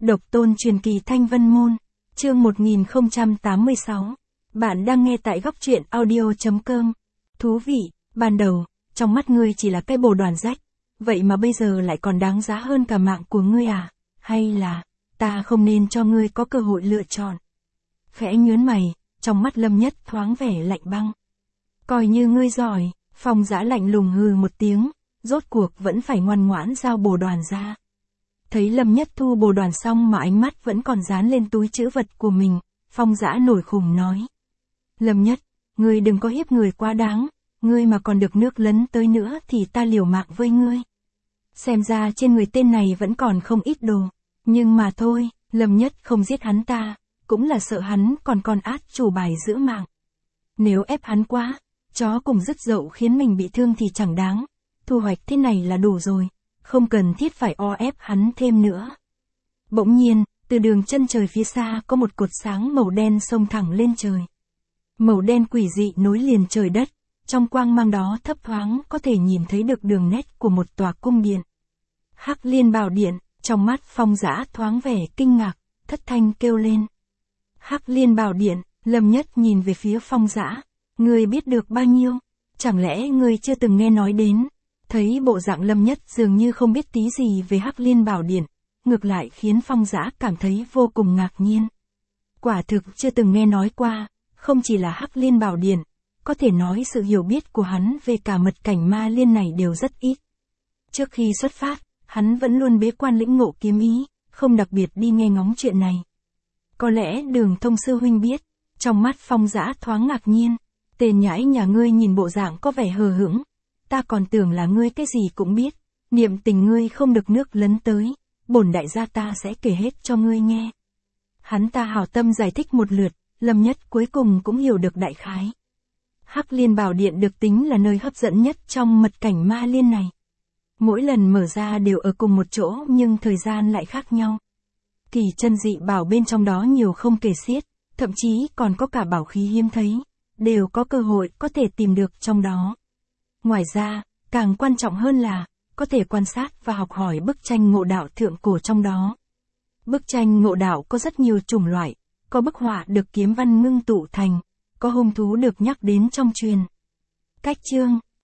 Độc tôn truyền kỳ Thanh Vân Môn, chương 1086. Bạn đang nghe tại góc truyện audio.com. Thú vị, ban đầu, trong mắt ngươi chỉ là cái bồ đoàn rách, vậy mà bây giờ lại còn đáng giá hơn cả mạng của ngươi à? Hay là, ta không nên cho ngươi có cơ hội lựa chọn? Khẽ nhướng mày, trong mắt Lâm Nhất thoáng vẻ lạnh băng. Coi như ngươi giỏi, Phong Dã lạnh lùng hừ một tiếng, rốt cuộc vẫn phải ngoan ngoãn giao bồ đoàn ra. Thấy Lâm Nhất thu bồ đoàn xong mà ánh mắt vẫn còn dán lên túi trữ vật của mình, Phong Dã nổi khùng nói. Lâm Nhất, ngươi đừng có hiếp người quá đáng, ngươi mà còn được nước lấn tới nữa thì ta liều mạng với ngươi. Xem ra trên người tên này vẫn còn không ít đồ, nhưng mà thôi, Lâm Nhất không giết hắn ta, cũng là sợ hắn còn con át chủ bài giữ mạng. Nếu ép hắn quá, chó cùng dứt dậu khiến mình bị thương thì chẳng đáng, thu hoạch thế này là đủ rồi, không cần thiết phải o ép hắn thêm nữa. Bỗng nhiên, từ đường chân trời phía xa có một cột sáng màu đen xông thẳng lên trời. Màu đen quỷ dị nối liền trời đất, trong quang mang đó thấp thoáng có thể nhìn thấy được đường nét của một tòa cung điện. Hắc Liên Bảo Điện, trong mắt Phong Dã thoáng vẻ kinh ngạc, thất thanh kêu lên. Hắc Liên Bảo Điện, Lâm Nhất nhìn về phía Phong Dã, ngươi biết được bao nhiêu, chẳng lẽ ngươi chưa từng nghe nói đến? Thấy bộ dạng Lâm Nhất dường như không biết tí gì về Hắc Liên Bảo Điện, ngược lại khiến Phong Dã cảm thấy vô cùng ngạc nhiên. Quả thực chưa từng nghe nói qua, không chỉ là Hắc Liên Bảo Điện, có thể nói sự hiểu biết của hắn về cả mật cảnh ma liên này đều rất ít. Trước khi xuất phát, hắn vẫn luôn bế quan lĩnh ngộ kiếm ý, không đặc biệt đi nghe ngóng chuyện này. Có lẽ Đường Thông sư huynh biết, trong mắt Phong Dã thoáng ngạc nhiên, tên nhãi nhà ngươi nhìn bộ dạng có vẻ hờ hững. Ta còn tưởng là ngươi cái gì cũng biết, niệm tình ngươi không được nước lấn tới, bổn đại gia ta sẽ kể hết cho ngươi nghe. Hắn ta hảo tâm giải thích một lượt, Lâm Nhất cuối cùng cũng hiểu được đại khái. Hắc Liên Bảo Điện được tính là nơi hấp dẫn nhất trong mật cảnh ma liên này. Mỗi lần mở ra đều ở cùng một chỗ nhưng thời gian lại khác nhau. Kỳ chân dị bảo bên trong đó nhiều không kể xiết, thậm chí còn có cả bảo khí hiếm thấy, đều có cơ hội có thể tìm được trong đó. Ngoài ra, càng quan trọng hơn là, có thể quan sát và học hỏi bức tranh ngộ đạo thượng cổ trong đó. Bức tranh ngộ đạo có rất nhiều chủng loại, có bức họa được kiếm văn ngưng tụ thành, có hung thú được nhắc đến trong truyền. Cách chương,